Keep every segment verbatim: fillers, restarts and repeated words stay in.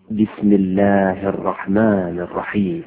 بسم الله الرحمن الرحيم.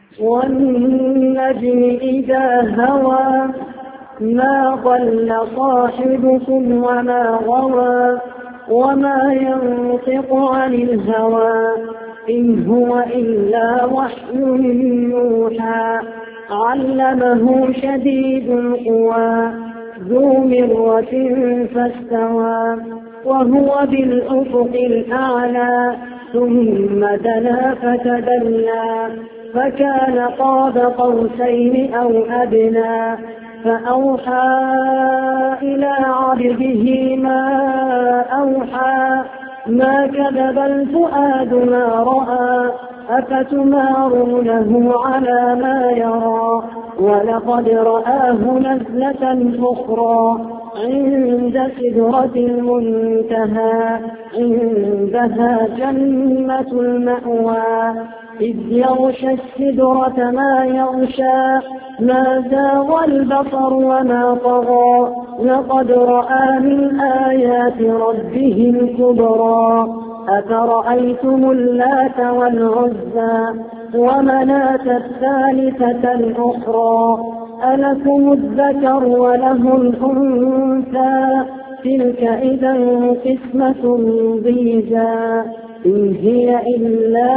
والنجم إذا هوى ما ضل صاحبكم وما غوى وما ينطق عن الهوى إن هو إلا وحي يوحى علمه شديد القوى ذو مرة فاستوى وهو بالأفق الأعلى ثم دنا فتدلى فكان قاب قوسين أو أدنى فأوحى إلى عبده ما أوحى ما كذب الفؤاد ما رأى أفتمارونه على ما يرى ولقد رآه نزلة أخرى عند سدرة المنتهى عندها جنة المأوى إذ يغشى السدرة ما يغشى ما زاغ البصر وما طغى لقد رأى من آيات ربه الكبرى أفرأيتم اللات والعزى ومناة الثالثة الأخرى ألكم الذكر وله الأنثى تلك إذا قسمة ضيزى إن هي إلا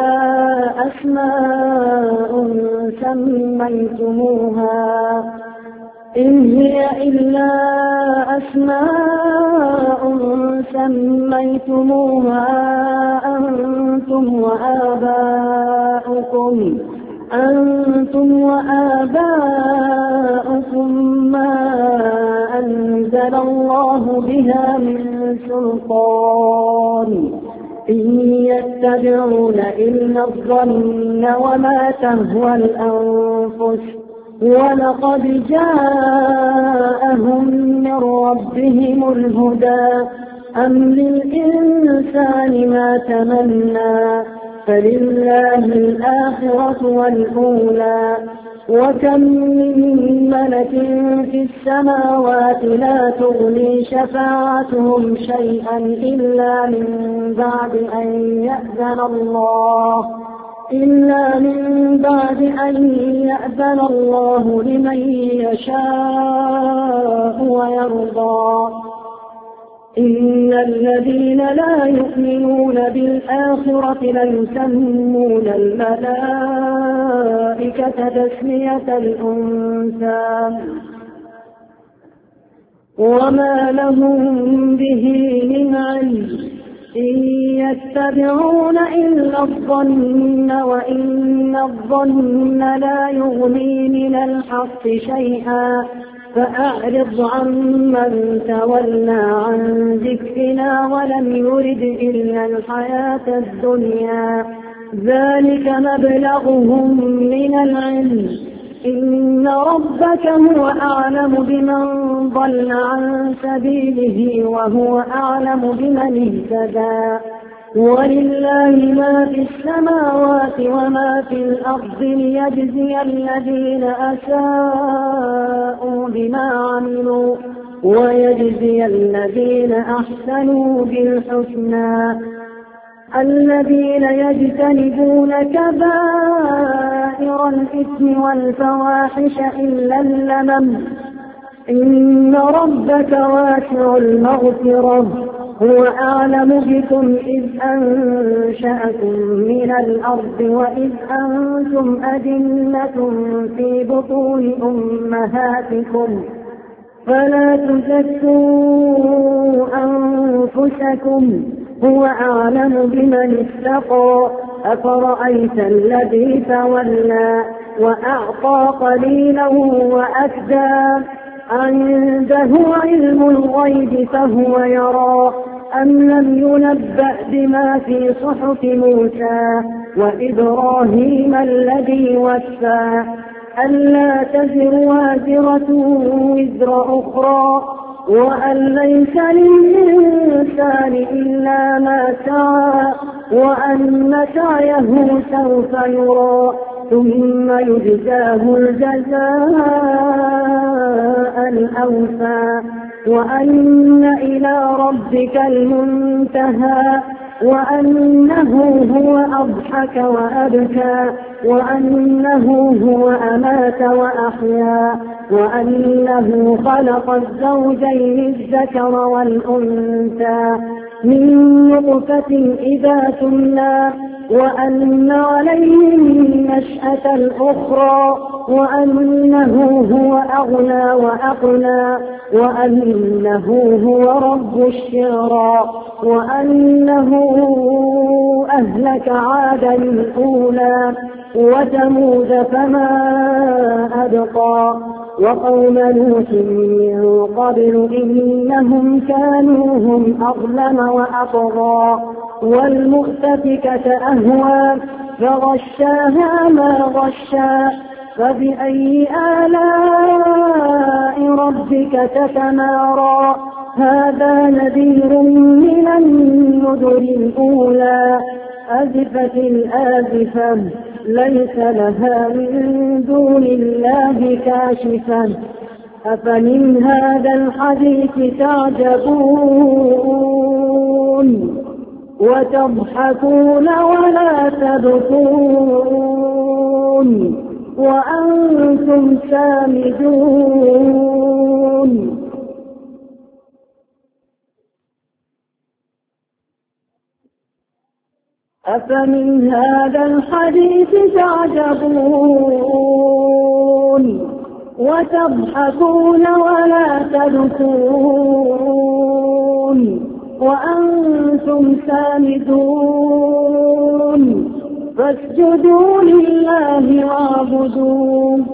أسماء سميتموها إن هي إلا أسماء سميتموها أنتم وآباؤكم أنتم وآباؤكم ما أنزل الله بها من سلطان إن يتبعون إلا الظن وما تهوى الأنفس ولقد جاءهم من ربهم الهدى أم للإنسان ما تمنى فلله الآخرة والأولى وكم من ملك في السماوات لا تغني شفاعتهم شيئا إلا من بعد أن يأذن الله إلا من بعد أن يأذن الله لمن يشاء ويرضى إن الذين لا يؤمنون بالآخرة ليسمون الملائكة تسمية الأنثى وما لهم به من علم إن يتبعون إلا الظن وإن الظن لا يغني من الحق شيئا فأعرض عمن تولى عن ذكرنا ولم يرد إلا الحياة الدنيا ذلك مبلغهم من العلم إن ربك هو أعلم بمن ضل عن سبيله وهو أعلم بمن اهتدى ولله ما في السماوات وما في الأرض ليجزي الذين أساءوا بما عملوا ويجزي الذين أحسنوا بالحسنى الذين يجتنبون كبائر الإثم والفواحش إلا اللمم إن ربك واسع المغفرة هو أعلم بكم إذ أنشأكم من الأرض وإذ أنتم أجنة في بطون أمهاتكم فلا تزكوا أنفسكم هو أعلم بمن اتقى أفرأيت الذي تولى وأعطى قليلا وأكدى عنده علم الغيب فهو يرى أم لم ينبأ بما في صحف موسى وإبراهيم الذي وفى ألا تزر وازرة وزر أخرى وأن ليس للإنسان إلا ما سعى وأن سعيه سوف يرى ثم يجزاه الجزاء الأوفى وأن إلى ربك المنتهى وأنه هو أضحك وأبكى، وأنه هو أمات وأحيا، وأنه خلق الزوجين الذكر والأنثى من نطفة إذا تمنى، وأن عليه النشأة الأخرى، وأنه هو أغنى وأقنى، وأنه هو رب الشعرى، وأنه أهلك عادا الأولى وثمود فما أبقى، وقوم نوح من قبل إنهم كانوا هم أظلم وأطغى، والمؤتفكة أهوى فغشاها ما غشا، فبأي آلاء ربك تتمارى. هذا نذير من النذر الأولى، أزفت الآزفة ليس لها من دون الله كاشفة، أفمن هذا الحديث تعجبون وتضحكون ولا تبكون وأنتم سامدون. أفمن هذا الحديث تعجبون وتضحكون ولا تبكون وأنتم سامدون. فاسجدوا لله واعبدوا